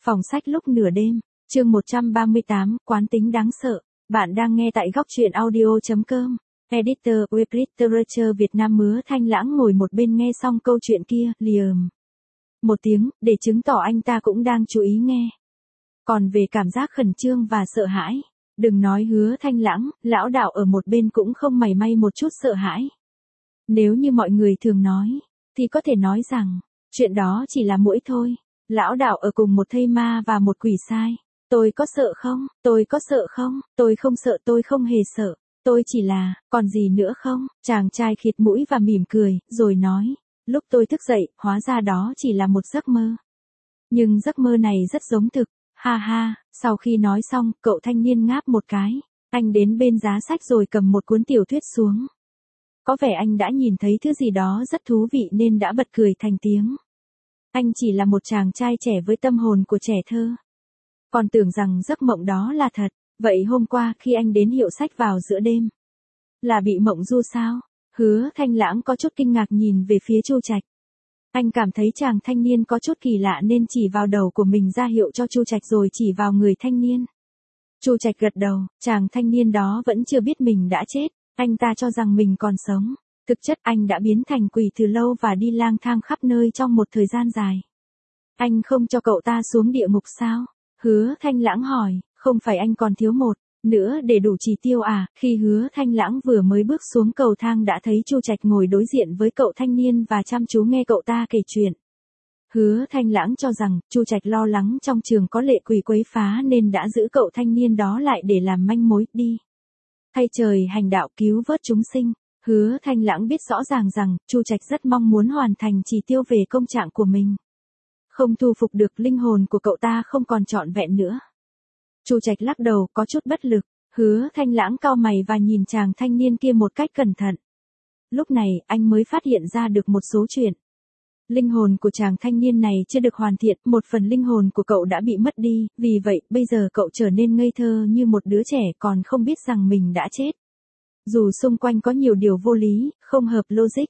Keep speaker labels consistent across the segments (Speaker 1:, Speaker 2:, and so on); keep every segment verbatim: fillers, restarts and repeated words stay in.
Speaker 1: Phòng sách lúc nửa đêm, chương một trăm ba mươi tám, quán tính đáng sợ. Bạn đang nghe tại góc truyện audio chấm com. Editor Web Literature Việt Nam. Mứa Thanh Lãng ngồi một bên nghe xong câu chuyện kia, liờm một tiếng, để chứng tỏ anh ta cũng đang chú ý nghe. Còn về cảm giác khẩn trương và sợ hãi, đừng nói Hứa Thanh Lãng, lão đạo ở một bên cũng không mảy may một chút sợ hãi. Nếu như mọi người thường nói, thì có thể nói rằng, chuyện đó chỉ là muỗi thôi. Lão đạo ở cùng một thây ma và một quỷ sai. Tôi có sợ không? Tôi có sợ không? Tôi không sợ, tôi không hề sợ. Tôi chỉ là, còn gì nữa không? Chàng trai khịt mũi và mỉm cười, rồi nói, lúc tôi thức dậy, hóa ra đó chỉ là một giấc mơ. Nhưng giấc mơ này rất giống thực, ha ha. Sau khi nói xong, cậu thanh niên ngáp một cái. Anh đến bên giá sách rồi cầm một cuốn tiểu thuyết xuống. Có vẻ anh đã nhìn thấy thứ gì đó rất thú vị nên đã bật cười thành tiếng. Anh chỉ là một chàng trai trẻ với tâm hồn của trẻ thơ. Còn tưởng rằng giấc mộng đó là thật. Vậy hôm qua khi anh đến hiệu sách vào giữa đêm, là bị mộng du sao? Hứa Thanh Lãng có chút kinh ngạc nhìn về phía Chu Trạch. Anh cảm thấy chàng thanh niên có chút kỳ lạ nên chỉ vào đầu của mình ra hiệu cho Chu Trạch rồi chỉ vào người thanh niên. Chu Trạch gật đầu, chàng thanh niên đó vẫn chưa biết mình đã chết. Anh ta cho rằng mình còn sống. Thực chất anh đã biến thành quỷ từ lâu và đi lang thang khắp nơi trong một thời gian dài. Anh không cho cậu ta xuống địa ngục sao? Hứa Thanh Lãng hỏi, không phải anh còn thiếu một nữa để đủ chỉ tiêu à? Khi Hứa Thanh Lãng vừa mới bước xuống cầu thang đã thấy Chu Trạch ngồi đối diện với cậu thanh niên và chăm chú nghe cậu ta kể chuyện. Hứa Thanh Lãng cho rằng Chu Trạch lo lắng trong trường có lệ quỷ quấy phá nên đã giữ cậu thanh niên đó lại để làm manh mối đi. Thay trời hành đạo cứu vớt chúng sinh. Hứa Thanh Lãng biết rõ ràng rằng, Chu Trạch rất mong muốn hoàn thành chỉ tiêu về công trạng của mình. Không thu phục được linh hồn của cậu ta không còn trọn vẹn nữa. Chu Trạch lắc đầu có chút bất lực, Hứa Thanh Lãng cau mày và nhìn chàng thanh niên kia một cách cẩn thận. Lúc này, anh mới phát hiện ra được một số chuyện. Linh hồn của chàng thanh niên này chưa được hoàn thiện, một phần linh hồn của cậu đã bị mất đi, vì vậy, bây giờ cậu trở nên ngây thơ như một đứa trẻ còn không biết rằng mình đã chết. Dù xung quanh có nhiều điều vô lý, không hợp logic.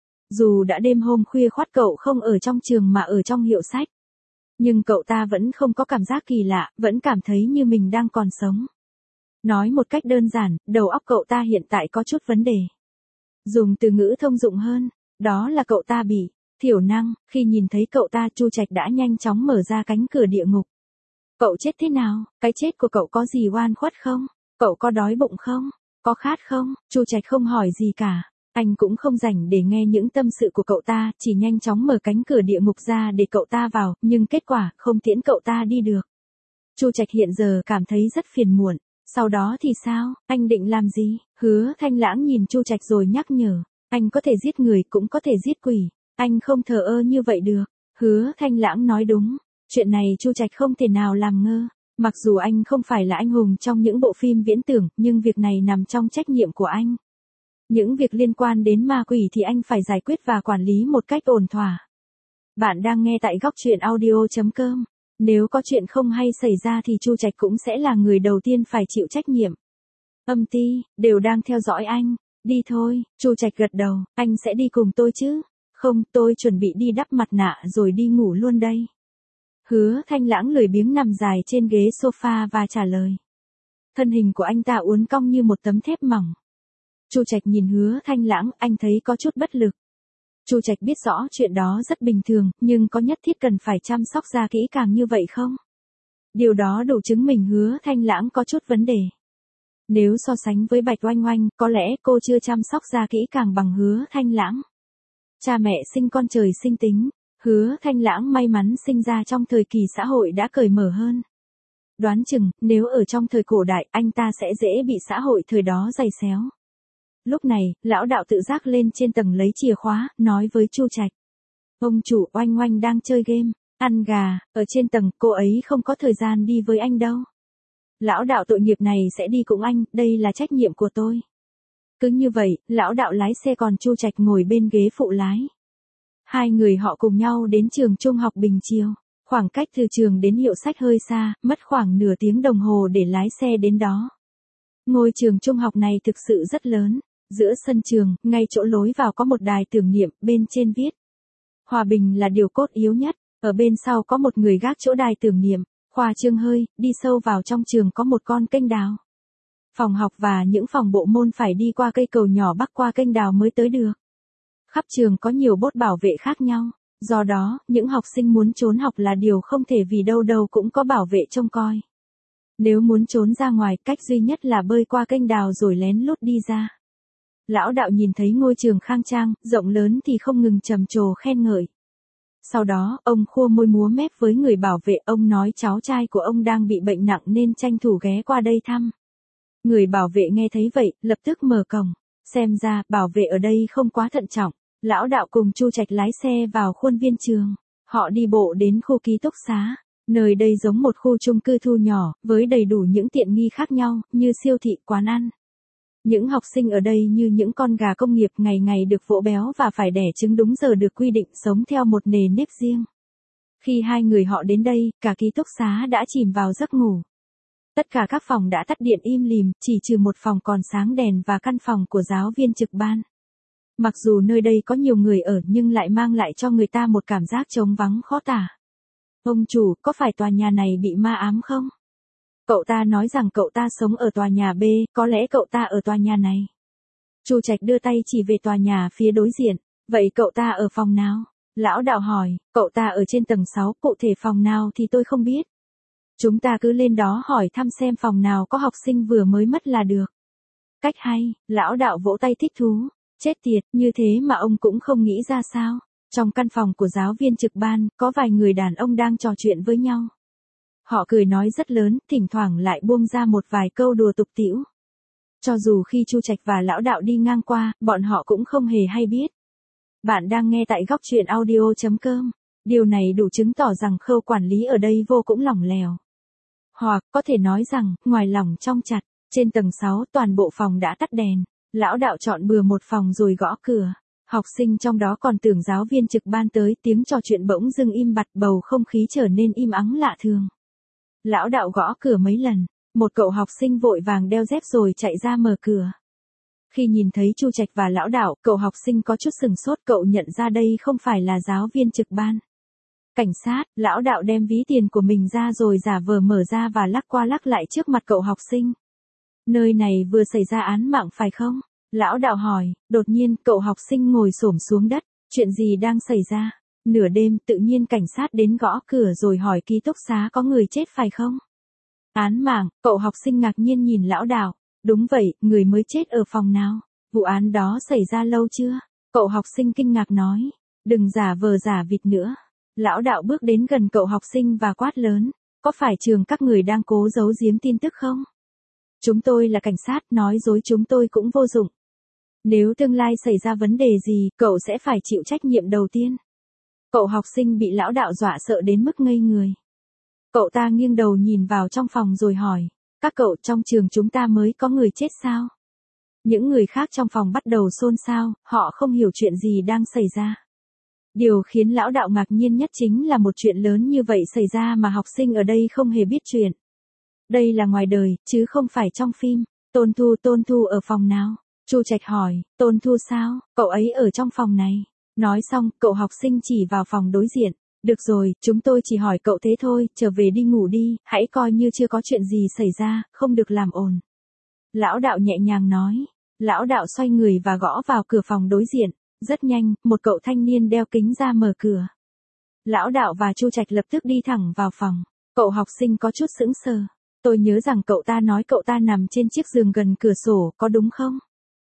Speaker 1: Dù đã đêm hôm khuya khoắt cậu không ở trong trường mà ở trong hiệu sách. Nhưng cậu ta vẫn không có cảm giác kỳ lạ, vẫn cảm thấy như mình đang còn sống. Nói một cách đơn giản, đầu óc cậu ta hiện tại có chút vấn đề. Dùng từ ngữ thông dụng hơn, đó là cậu ta bị thiểu năng. Khi nhìn thấy cậu ta, Chu Trạch đã nhanh chóng mở ra cánh cửa địa ngục. Cậu chết thế nào? Cái chết của cậu có gì oan khuất không? Cậu có đói bụng không? Có khát không? Chu Trạch không hỏi gì cả. Anh cũng không rảnh để nghe những tâm sự của cậu ta, chỉ nhanh chóng mở cánh cửa địa ngục ra để cậu ta vào, nhưng kết quả không tiễn cậu ta đi được. Chu Trạch hiện giờ cảm thấy rất phiền muộn. Sau đó thì sao? Anh định làm gì? Hứa Thanh Lãng nhìn Chu Trạch rồi nhắc nhở. Anh có thể giết người cũng có thể giết quỷ. Anh không thờ ơ như vậy được. Hứa Thanh Lãng nói đúng. Chuyện này Chu Trạch không thể nào làm ngơ. Mặc dù anh không phải là anh hùng trong những bộ phim viễn tưởng, nhưng việc này nằm trong trách nhiệm của anh. Những việc liên quan đến ma quỷ thì anh phải giải quyết và quản lý một cách ổn thỏa. Bạn đang nghe tại góc truyện audio chấm com. Nếu có chuyện không hay xảy ra thì Chu Trạch cũng sẽ là người đầu tiên phải chịu trách nhiệm. Âm ty, đều đang theo dõi anh. Đi thôi, Chu Trạch gật đầu, anh sẽ đi cùng tôi chứ? Không, tôi chuẩn bị đi đắp mặt nạ rồi đi ngủ luôn đây. Hứa Thanh Lãng lười biếng nằm dài trên ghế sofa và trả lời. Thân hình của anh ta uốn cong như một tấm thép mỏng. Chu Trạch nhìn Hứa Thanh Lãng, anh thấy có chút bất lực. Chu Trạch biết rõ chuyện đó rất bình thường, nhưng có nhất thiết cần phải chăm sóc da kỹ càng như vậy không? Điều đó đủ chứng minh Hứa Thanh Lãng có chút vấn đề. Nếu so sánh với Bạch Oanh Oanh, có lẽ cô chưa chăm sóc da kỹ càng bằng Hứa Thanh Lãng. Cha mẹ sinh con trời sinh tính. Hứa Thanh Lãng may mắn sinh ra trong thời kỳ xã hội đã cởi mở hơn. Đoán chừng, nếu ở trong thời cổ đại, anh ta sẽ dễ bị xã hội thời đó giày xéo. Lúc này, lão đạo tự giác lên trên tầng lấy chìa khóa, nói với Chu Trạch. Ông chủ, Oanh Oanh đang chơi game, ăn gà, ở trên tầng, cô ấy không có thời gian đi với anh đâu. Lão đạo tội nghiệp này sẽ đi cùng anh, đây là trách nhiệm của tôi. Cứ như vậy, lão đạo lái xe còn Chu Trạch ngồi bên ghế phụ lái. Hai người họ cùng nhau đến trường trung học Bình Chiêu. Khoảng cách từ trường đến hiệu sách hơi xa, mất khoảng nửa tiếng đồng hồ để lái xe đến đó. Ngôi trường trung học này thực sự rất lớn. Giữa sân trường, ngay chỗ lối vào có một đài tưởng niệm, bên trên viết. Hòa bình là điều cốt yếu nhất. Ở bên sau có một người gác chỗ đài tưởng niệm, khoa trương hơi, đi sâu vào trong trường có một con kênh đào. Phòng học và những phòng bộ môn phải đi qua cây cầu nhỏ bắc qua kênh đào mới tới được. Khắp trường có nhiều bốt bảo vệ khác nhau, do đó, những học sinh muốn trốn học là điều không thể vì đâu đâu cũng có bảo vệ trông coi. Nếu muốn trốn ra ngoài, cách duy nhất là bơi qua kênh đào rồi lén lút đi ra. Lão đạo nhìn thấy ngôi trường khang trang, rộng lớn thì không ngừng trầm trồ khen ngợi. Sau đó, ông khua môi múa mép với người bảo vệ, ông nói cháu trai của ông đang bị bệnh nặng nên tranh thủ ghé qua đây thăm. Người bảo vệ nghe thấy vậy, lập tức mở cổng. Xem ra, bảo vệ ở đây không quá thận trọng. Lão đạo cùng Chu Trạch lái xe vào khuôn viên trường. Họ đi bộ đến khu ký túc xá. Nơi đây giống một khu chung cư thu nhỏ, với đầy đủ những tiện nghi khác nhau, như siêu thị, quán ăn. Những học sinh ở đây như những con gà công nghiệp ngày ngày được vỗ béo và phải đẻ trứng đúng giờ được quy định sống theo một nề nếp riêng. Khi hai người họ đến đây, cả ký túc xá đã chìm vào giấc ngủ. Tất cả các phòng đã tắt điện im lìm, chỉ trừ một phòng còn sáng đèn và căn phòng của giáo viên trực ban. Mặc dù nơi đây có nhiều người ở nhưng lại mang lại cho người ta một cảm giác trống vắng khó tả. Ông chủ, có phải tòa nhà này bị ma ám không? Cậu ta nói rằng cậu ta sống ở tòa nhà B, có lẽ cậu ta ở tòa nhà này. Chu Trạch đưa tay chỉ về tòa nhà phía đối diện. Vậy cậu ta ở phòng nào? Lão đạo hỏi, cậu ta ở trên tầng sáu, cụ thể phòng nào thì tôi không biết. Chúng ta cứ lên đó hỏi thăm xem phòng nào có học sinh vừa mới mất là được. Cách hay, lão đạo vỗ tay thích thú. Chết tiệt, như thế mà ông cũng không nghĩ ra sao? Trong căn phòng của giáo viên trực ban, có vài người đàn ông đang trò chuyện với nhau. Họ cười nói rất lớn, thỉnh thoảng lại buông ra một vài câu đùa tục tĩu. Cho dù khi Chu Trạch và lão đạo đi ngang qua, bọn họ cũng không hề hay biết. Bạn đang nghe tại góc truyện audio chấm com. Điều này đủ chứng tỏ rằng khâu quản lý ở đây vô cùng lỏng lẻo. Hoặc, có thể nói rằng, ngoài lỏng trong chặt, trên tầng sáu toàn bộ phòng đã tắt đèn. Lão đạo chọn bừa một phòng rồi gõ cửa. Học sinh trong đó còn tưởng giáo viên trực ban tới, tiếng trò chuyện bỗng dưng im bặt, bầu không khí trở nên im ắng lạ thường. Lão đạo gõ cửa mấy lần, một cậu học sinh vội vàng đeo dép rồi chạy ra mở cửa. Khi nhìn thấy Chu Trạch và lão đạo, cậu học sinh có chút sừng sốt, cậu nhận ra đây không phải là giáo viên trực ban. Cảnh sát, lão đạo đem ví tiền của mình ra rồi giả vờ mở ra và lắc qua lắc lại trước mặt cậu học sinh. Nơi này vừa xảy ra án mạng phải không? Lão đạo hỏi, đột nhiên cậu học sinh ngồi xổm xuống đất, chuyện gì đang xảy ra? Nửa đêm tự nhiên cảnh sát đến gõ cửa rồi hỏi ký túc xá có người chết phải không? Án mạng, cậu học sinh ngạc nhiên nhìn lão đạo. Đúng vậy, người mới chết ở phòng nào? Vụ án đó xảy ra lâu chưa? Cậu học sinh kinh ngạc nói. Đừng giả vờ giả vịt nữa. Lão đạo bước đến gần cậu học sinh và quát lớn. Có phải trường các người đang cố giấu giếm tin tức không? Chúng tôi là cảnh sát, nói dối chúng tôi cũng vô dụng. Nếu tương lai xảy ra vấn đề gì, cậu sẽ phải chịu trách nhiệm đầu tiên. Cậu học sinh bị lão đạo dọa sợ đến mức ngây người. Cậu ta nghiêng đầu nhìn vào trong phòng rồi hỏi, các cậu trong trường chúng ta mới có người chết sao? Những người khác trong phòng bắt đầu xôn xao, họ không hiểu chuyện gì đang xảy ra. Điều khiến lão đạo ngạc nhiên nhất chính là một chuyện lớn như vậy xảy ra mà học sinh ở đây không hề biết chuyện. Đây là ngoài đời, chứ không phải trong phim. Tôn Thu, Tôn Thu ở phòng nào? Chu Trạch hỏi, Tôn Thu sao? Cậu ấy ở trong phòng này. Nói xong, cậu học sinh chỉ vào phòng đối diện. Được rồi, chúng tôi chỉ hỏi cậu thế thôi, trở về đi ngủ đi, hãy coi như chưa có chuyện gì xảy ra, không được làm ồn. Lão đạo nhẹ nhàng nói. Lão đạo xoay người và gõ vào cửa phòng đối diện. Rất nhanh, một cậu thanh niên đeo kính ra mở cửa. Lão đạo và Chu Trạch lập tức đi thẳng vào phòng. Cậu học sinh có chút sững sờ. Tôi nhớ rằng cậu ta nói cậu ta nằm trên chiếc giường gần cửa sổ, có đúng không?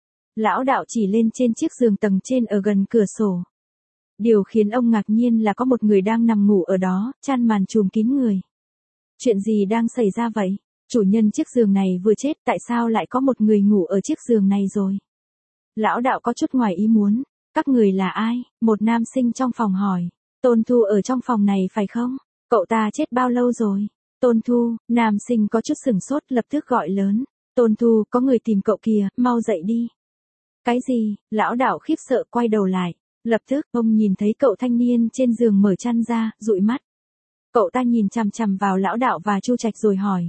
Speaker 1: Lão đạo chỉ lên trên chiếc giường tầng trên ở gần cửa sổ. Điều khiến ông ngạc nhiên là có một người đang nằm ngủ ở đó, chăn màn trùm kín người. Chuyện gì đang xảy ra vậy? Chủ nhân chiếc giường này vừa chết, tại sao lại có một người ngủ ở chiếc giường này rồi? Lão đạo có chút ngoài ý muốn. Các người là ai? Một nam sinh trong phòng hỏi. Tôn Thu ở trong phòng này phải không? Cậu ta chết bao lâu rồi? Tôn Thu, nam sinh có chút sửng sốt lập tức gọi lớn. Tôn Thu, có người tìm cậu kìa, mau dậy đi. Cái gì? Lão đạo khiếp sợ quay đầu lại. Lập tức, ông nhìn thấy cậu thanh niên trên giường mở chăn ra, dụi mắt. Cậu ta nhìn chằm chằm vào lão đạo và Chu Trạch rồi hỏi.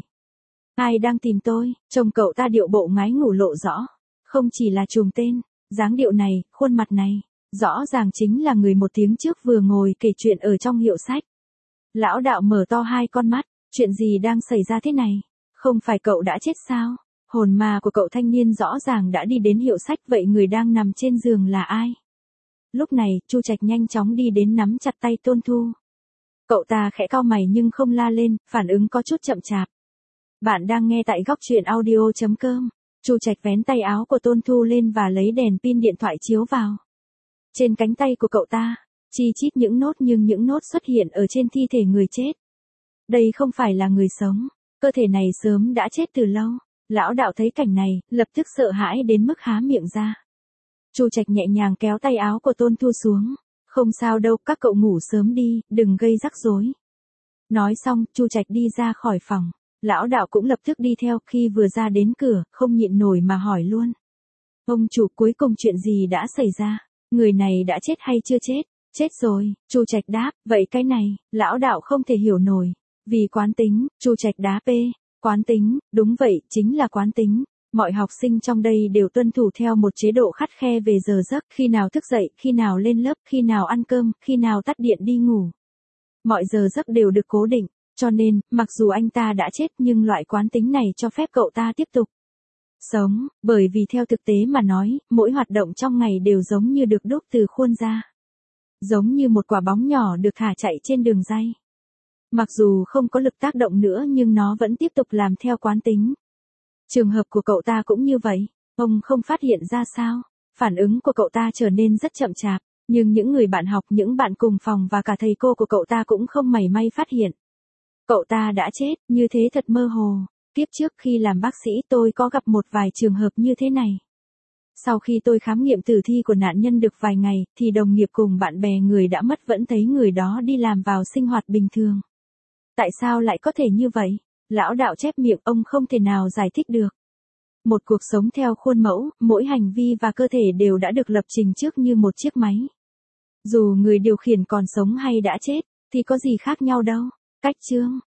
Speaker 1: Ai đang tìm tôi? Trông cậu ta điệu bộ ngái ngủ lộ rõ. Không chỉ là trùng tên, dáng điệu này, khuôn mặt này, rõ ràng chính là người một tiếng trước vừa ngồi kể chuyện ở trong hiệu sách. Lão đạo mở to hai con mắt, chuyện gì đang xảy ra thế này? Không phải cậu đã chết sao? Hồn ma của cậu thanh niên rõ ràng đã đi đến hiệu sách, vậy người đang nằm trên giường là ai? Lúc này, Chu Trạch nhanh chóng đi đến nắm chặt tay Tôn Thu. Cậu ta khẽ cau mày nhưng không la lên, phản ứng có chút chậm chạp. Bạn đang nghe tại góc truyện audio chấm com. Chu Trạch vén tay áo của Tôn Thu lên và lấy đèn pin điện thoại chiếu vào. Trên cánh tay của cậu ta, chi chít những nốt, nhưng những nốt xuất hiện ở trên thi thể người chết. Đây không phải là người sống, cơ thể này sớm đã chết từ lâu. Lão đạo thấy cảnh này, lập tức sợ hãi đến mức há miệng ra. Chu Trạch nhẹ nhàng kéo tay áo của Tôn Thu xuống. Không sao đâu, các cậu ngủ sớm đi, đừng gây rắc rối. Nói xong, Chu Trạch đi ra khỏi phòng. Lão đạo cũng lập tức đi theo, khi vừa ra đến cửa, không nhịn nổi mà hỏi luôn. Ông chủ, cuối cùng chuyện gì đã xảy ra? Người này đã chết hay chưa chết? Chết rồi, Chu Trạch đáp. Vậy cái này, lão đạo không thể hiểu nổi. Vì quán tính, Chu Trạch đáp. P. Quán tính, đúng vậy, chính là quán tính. Mọi học sinh trong đây đều tuân thủ theo một chế độ khắt khe về giờ giấc, khi nào thức dậy, khi nào lên lớp, khi nào ăn cơm, khi nào tắt điện đi ngủ. Mọi giờ giấc đều được cố định, cho nên, mặc dù anh ta đã chết nhưng loại quán tính này cho phép cậu ta tiếp tục sống, bởi vì theo thực tế mà nói, mỗi hoạt động trong ngày đều giống như được đúc từ khuôn ra. Giống như một quả bóng nhỏ được thả chạy trên đường ray. Mặc dù không có lực tác động nữa nhưng nó vẫn tiếp tục làm theo quán tính. Trường hợp của cậu ta cũng như vậy, ông không phát hiện ra sao? Phản ứng của cậu ta trở nên rất chậm chạp, nhưng những người bạn học, những bạn cùng phòng và cả thầy cô của cậu ta cũng không mảy may phát hiện. Cậu ta đã chết, như thế thật mơ hồ. Tiếp trước khi làm bác sĩ tôi có gặp một vài trường hợp như thế này. Sau khi tôi khám nghiệm tử thi của nạn nhân được vài ngày, thì đồng nghiệp cùng bạn bè người đã mất vẫn thấy người đó đi làm vào sinh hoạt bình thường. Tại sao lại có thể như vậy? Lão đạo chép miệng, ông không thể nào giải thích được. Một cuộc sống theo khuôn mẫu, mỗi hành vi và cơ thể đều đã được lập trình trước như một chiếc máy. Dù người điều khiển còn sống hay đã chết, thì có gì khác nhau đâu. Cách chương